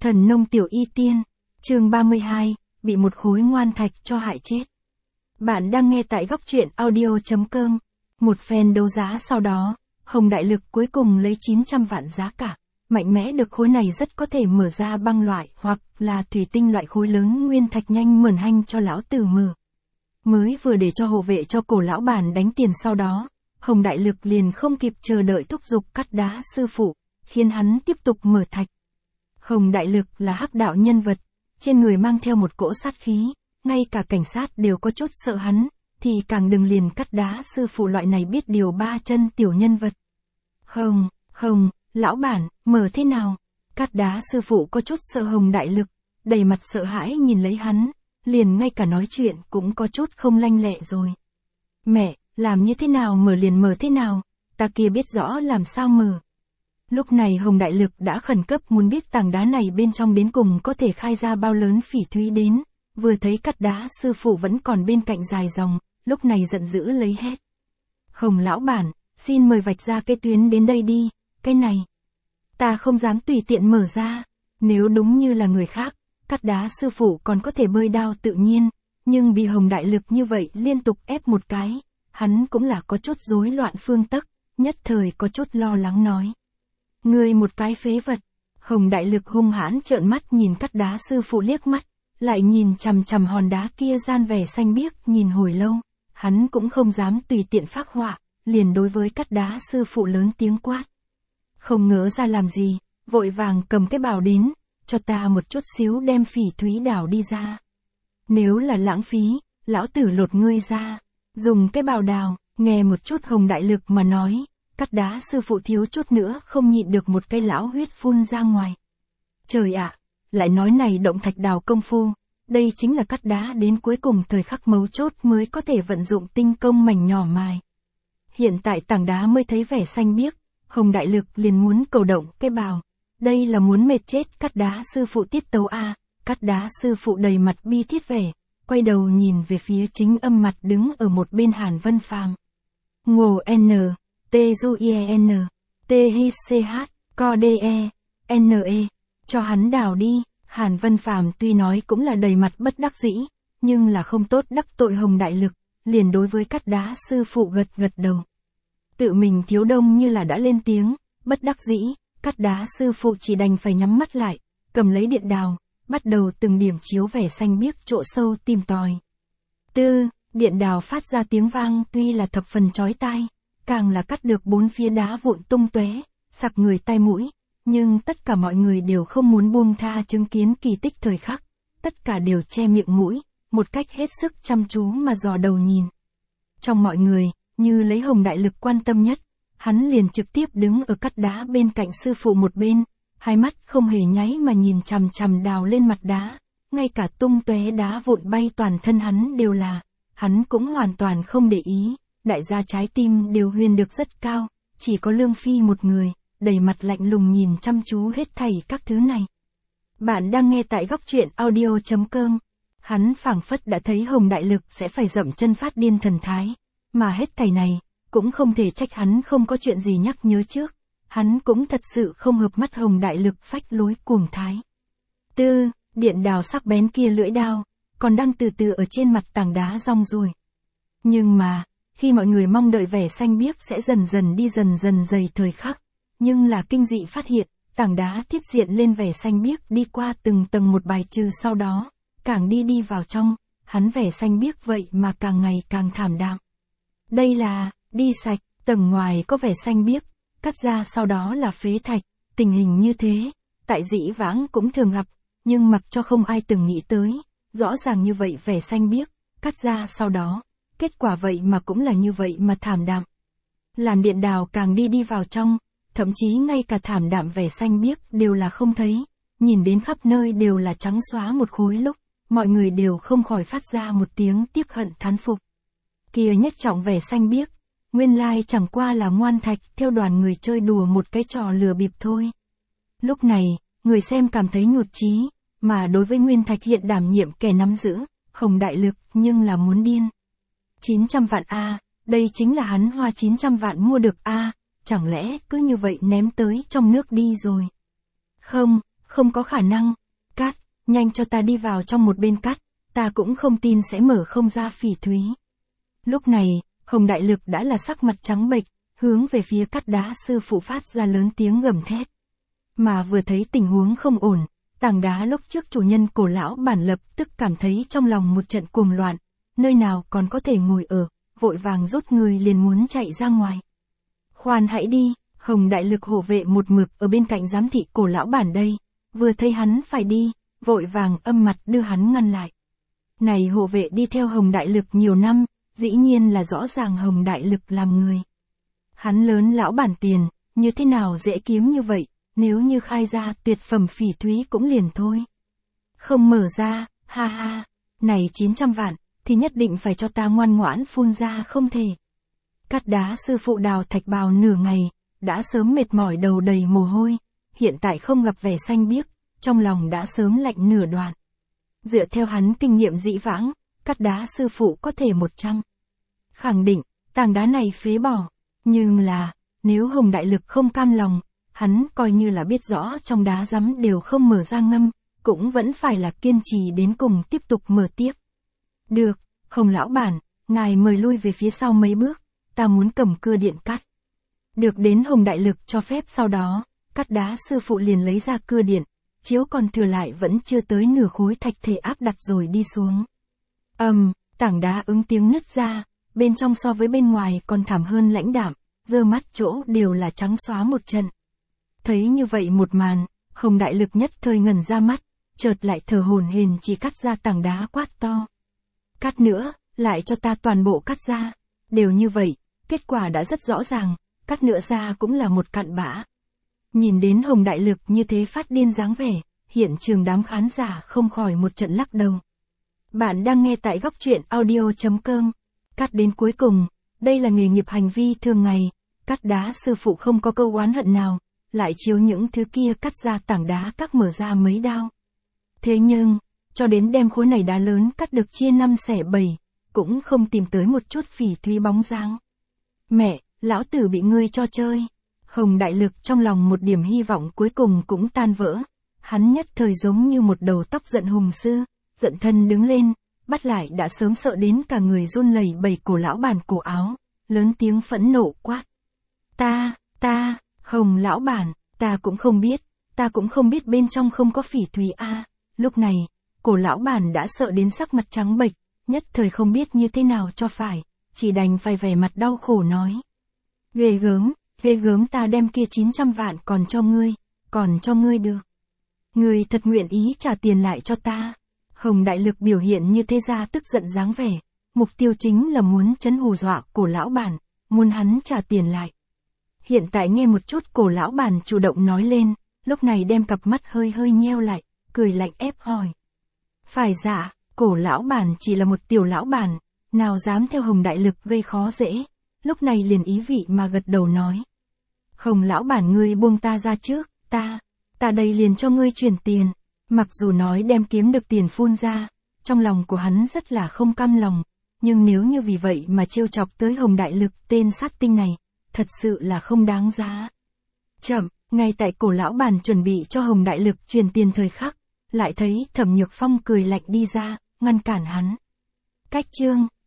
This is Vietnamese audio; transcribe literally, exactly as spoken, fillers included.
Thần nông tiểu y tiên, chương ba mươi hai, bị một khối ngoan thạch cho hại chết. Bạn đang nghe tại góc truyện audio.com. Một phen đấu giá sau đó, Hồng Đại Lực cuối cùng lấy chín trăm vạn giá cả. Mạnh mẽ được khối này rất có thể mở ra băng loại hoặc là thủy tinh loại khối lớn nguyên thạch nhanh mờn hanh cho lão tử mở. Mới vừa để cho hộ vệ cho cổ lão bản đánh tiền sau đó, Hồng Đại Lực liền không kịp chờ đợi thúc giục cắt đá sư phụ, khiến hắn tiếp tục mở thạch. Hồng Đại Lực là hắc đạo nhân vật, trên người mang theo một cỗ sát khí, ngay cả cảnh sát đều có chút sợ hắn, thì càng đừng liền cắt đá sư phụ loại này biết điều ba chân tiểu nhân vật. Hồng, Hồng, lão bản, mở thế nào? Cắt đá sư phụ có chút sợ Hồng Đại Lực, đầy mặt sợ hãi nhìn lấy hắn, liền ngay cả nói chuyện cũng có chút không lanh lẹ rồi. Mẹ, làm như thế nào mở liền mở thế nào, ta kia biết rõ làm sao mở. Lúc này Hồng Đại Lực đã khẩn cấp muốn biết tảng đá này bên trong đến cùng có thể khai ra bao lớn phỉ thúy đến, vừa thấy cắt đá sư phụ vẫn còn bên cạnh dài dòng, lúc này giận dữ lấy hét. Hồng lão bản, xin mời vạch ra cái tuyến đến đây đi, cái này. Ta không dám tùy tiện mở ra, nếu đúng như là người khác, cắt đá sư phụ còn có thể bơi đao tự nhiên, nhưng bị Hồng Đại Lực như vậy liên tục ép một cái, hắn cũng là có chút rối loạn phương tấc, nhất thời có chút lo lắng nói. Ngươi một cái phế vật. Hồng Đại Lực hung hãn trợn mắt nhìn cắt đá sư phụ liếc mắt, lại nhìn chằm chằm hòn đá kia gian vẻ xanh biếc nhìn hồi lâu, hắn cũng không dám tùy tiện phác họa, liền đối với cắt đá sư phụ lớn tiếng quát. Không ngớ ra làm gì, vội vàng cầm cái bào đến, cho ta một chút xíu đem phỉ thúy đảo đi ra. Nếu là lãng phí, lão tử lột ngươi ra, dùng cái bào đào, nghe một chút Hồng Đại Lực mà nói. Cắt đá sư phụ thiếu chút nữa không nhịn được một cây lão huyết phun ra ngoài. Trời ạ, lại nói này động thạch đào công phu, đây chính là cắt đá đến cuối cùng thời khắc mấu chốt mới có thể vận dụng tinh công mảnh nhỏ mài. Hiện tại tảng đá mới thấy vẻ xanh biếc, Hồng Đại Lực liền muốn cầu động cái bào, đây là muốn mệt chết cắt đá sư phụ tiết tấu a. Cắt đá sư phụ đầy mặt bi thiết vẻ, quay đầu nhìn về phía chính âm mặt đứng ở một bên Hàn Vân Phàm. Ngô N T U I N, T H C H, Co D E, N E, cho hắn đào đi. Hàn Vân Phàm tuy nói cũng là đầy mặt bất đắc dĩ, nhưng là không tốt đắc tội Hồng Đại Lực, liền đối với cắt đá sư phụ gật gật đầu. Tự mình thiếu đông như là đã lên tiếng, bất đắc dĩ, cắt đá sư phụ chỉ đành phải nhắm mắt lại, cầm lấy điện đào, bắt đầu từng điểm chiếu vẻ xanh biếc chỗ sâu tìm tòi. Tư, điện đào phát ra tiếng vang tuy là thập phần chói tai, càng là cắt được bốn phía đá vụn tung tóe, sặc người tai mũi, nhưng tất cả mọi người đều không muốn buông tha chứng kiến kỳ tích thời khắc, tất cả đều che miệng mũi, một cách hết sức chăm chú mà dò đầu nhìn. Trong mọi người, như lấy Hồng Đại Lực quan tâm nhất, hắn liền trực tiếp đứng ở cắt đá bên cạnh sư phụ một bên, hai mắt không hề nháy mà nhìn chằm chằm đào lên mặt đá, ngay cả tung tóe đá vụn bay toàn thân hắn đều là, hắn cũng hoàn toàn không để ý. Đại gia trái tim đều huyền được rất cao, chỉ có Lương Phi một người, đầy mặt lạnh lùng nhìn chăm chú hết thảy các thứ này. Bạn đang nghe tại góc truyện audio.com. Hắn phảng phất đã thấy Hồng Đại Lực sẽ phải dậm chân phát điên thần thái, mà hết thảy này, cũng không thể trách hắn không có chuyện gì nhắc nhớ trước, hắn cũng thật sự không hợp mắt Hồng Đại Lực phách lối cuồng thái. Tư, điện đào sắc bén kia lưỡi đao, còn đang từ từ ở trên mặt tảng đá rong ruổi. Nhưng mà, khi mọi người mong đợi vẻ xanh biếc sẽ dần dần đi dần dần dày thời khắc, nhưng là kinh dị phát hiện, tảng đá thiết diện lên vẻ xanh biếc đi qua từng tầng một bài trừ sau đó, càng đi đi vào trong, hắn vẻ xanh biếc vậy mà càng ngày càng thảm đạm. Đây là, đi sạch, tầng ngoài có vẻ xanh biếc, cắt ra sau đó là phế thạch, tình hình như thế, tại dĩ vãng cũng thường gặp, nhưng mặc cho không ai từng nghĩ tới, rõ ràng như vậy vẻ xanh biếc, cắt ra sau đó. Kết quả vậy mà cũng là như vậy mà thảm đạm. Làn điện đào càng đi đi vào trong, thậm chí ngay cả thảm đạm vẻ xanh biếc đều là không thấy, nhìn đến khắp nơi đều là trắng xóa một khối lúc, mọi người đều không khỏi phát ra một tiếng tiếc hận thán phục. Kia nhất trọng vẻ xanh biếc, nguyên lai chẳng qua là ngoan thạch theo đoàn người chơi đùa một cái trò lừa bịp thôi. Lúc này, người xem cảm thấy nhụt chí, mà đối với nguyên thạch hiện đảm nhiệm kẻ nắm giữ, Hồng Đại Lực nhưng là muốn điên. chín trăm vạn a, đây chính là hắn hoa chín trăm vạn mua được a, chẳng lẽ cứ như vậy ném tới trong nước đi rồi. Không, không có khả năng. Cát, nhanh cho ta đi vào trong một bên cắt, ta cũng không tin sẽ mở không ra phỉ thúy. Lúc này, Hồng Đại Lực đã là sắc mặt trắng bệch, hướng về phía Cát Đá sư phụ phát ra lớn tiếng gầm thét. Mà vừa thấy tình huống không ổn, tảng đá lúc trước chủ nhân Cổ lão bản lập tức cảm thấy trong lòng một trận cuồng loạn, nơi nào còn có thể ngồi ở, vội vàng rút người liền muốn chạy ra ngoài. Khoan hãy đi, Hồng Đại Lực hộ vệ một mực ở bên cạnh giám thị Cổ lão bản đây, vừa thấy hắn phải đi, vội vàng âm mặt đưa hắn ngăn lại. Này hộ vệ đi theo Hồng Đại Lực nhiều năm, dĩ nhiên là rõ ràng Hồng Đại Lực làm người. Hắn lớn lão bản tiền, như thế nào dễ kiếm như vậy, nếu như khai ra tuyệt phẩm phỉ thúy cũng liền thôi. Không mở ra, ha ha, này chín trăm vạn, thì nhất định phải cho ta ngoan ngoãn phun ra không thể. Cát Đá sư phụ đào thạch bào nửa ngày, đã sớm mệt mỏi đầu đầy mồ hôi, hiện tại không gặp vẻ xanh biếc, trong lòng đã sớm lạnh nửa đoạn. Dựa theo hắn kinh nghiệm dĩ vãng, Cát Đá sư phụ có thể một trăm. Khẳng định, tảng đá này phế bỏ, nhưng là, nếu Hồng Đại Lực không cam lòng, hắn coi như là biết rõ trong đá rắm đều không mở ra ngâm, cũng vẫn phải là kiên trì đến cùng tiếp tục mở tiếp. Được, Hồng lão bản, ngài mời lui về phía sau mấy bước, ta muốn cầm cưa điện cắt. Được đến Hồng Đại Lực cho phép sau đó, Cát Đá sư phụ liền lấy ra cưa điện, chiếu còn thừa lại vẫn chưa tới nửa khối thạch thể áp đặt rồi đi xuống. Ầm, um, tảng đá ứng tiếng nứt ra, bên trong so với bên ngoài còn thảm hơn lãnh đạm, dơ mắt chỗ đều là trắng xóa một trận. Thấy như vậy một màn, Hồng Đại Lực nhất thời ngẩn ra mắt, chợt lại thở hổn hển chỉ cắt ra tảng đá quát to. Cắt nữa, lại cho ta toàn bộ cắt ra. Đều như vậy, kết quả đã rất rõ ràng, cắt nữa ra cũng là một cặn bã. Nhìn đến Hồng Đại Lực như thế phát điên dáng vẻ, hiện trường đám khán giả không khỏi một trận lắc đầu. Bạn đang nghe tại góc truyện audio chấm com. Cắt đến cuối cùng, đây là nghề nghiệp hành vi thường ngày, Cát Đá sư phụ không có câu oán hận nào, lại chiếu những thứ kia cắt ra tảng đá các mở ra mấy đao. Thế nhưng, cho đến đem khối này đá lớn cắt được chia năm xẻ bảy, cũng không tìm tới một chút phỉ thúy bóng dáng. Mẹ, lão tử bị ngươi cho chơi. Hồng Đại Lực trong lòng một điểm hy vọng cuối cùng cũng tan vỡ. Hắn nhất thời giống như một đầu tóc giận hùng sư, giận thân đứng lên, bắt lại đã sớm sợ đến cả người run lẩy bẩy Cổ lão bản cổ áo, lớn tiếng phẫn nộ quát. Ta, ta, Hồng lão bản, ta cũng không biết, ta cũng không biết bên trong không có phỉ thúy a. À. Lúc này, Cổ lão bản đã sợ đến sắc mặt trắng bệch, nhất thời không biết như thế nào cho phải, chỉ đành phải vẻ mặt đau khổ nói. Ghê gớm, ghê gớm, ta đem kia chín trăm vạn còn cho ngươi, còn cho ngươi được. Ngươi thật nguyện ý trả tiền lại cho ta. Hồng Đại Lực biểu hiện như thế ra tức giận dáng vẻ, mục tiêu chính là muốn trấn hù dọa Cổ lão bản, muốn hắn trả tiền lại. Hiện tại nghe một chút Cổ lão bản chủ động nói lên, lúc này đem cặp mắt hơi hơi nheo lại, cười lạnh ép hỏi. Phải dạ, Cổ lão bản chỉ là một tiểu lão bản, nào dám theo Hồng Đại Lực gây khó dễ, lúc này liền ý vị mà gật đầu nói. Hồng lão bản ngươi buông ta ra trước, ta, ta đây liền cho ngươi chuyển tiền. Mặc dù nói đem kiếm được tiền phun ra, trong lòng của hắn rất là không cam lòng, nhưng nếu như vì vậy mà trêu chọc tới Hồng Đại Lực tên sát tinh này, thật sự là không đáng giá. Chậm, ngay tại Cổ lão bản chuẩn bị cho Hồng Đại Lực truyền tiền thời khắc, lại thấy Thẩm Nhược Phong cười lạnh đi ra, ngăn cản hắn. Cách chương,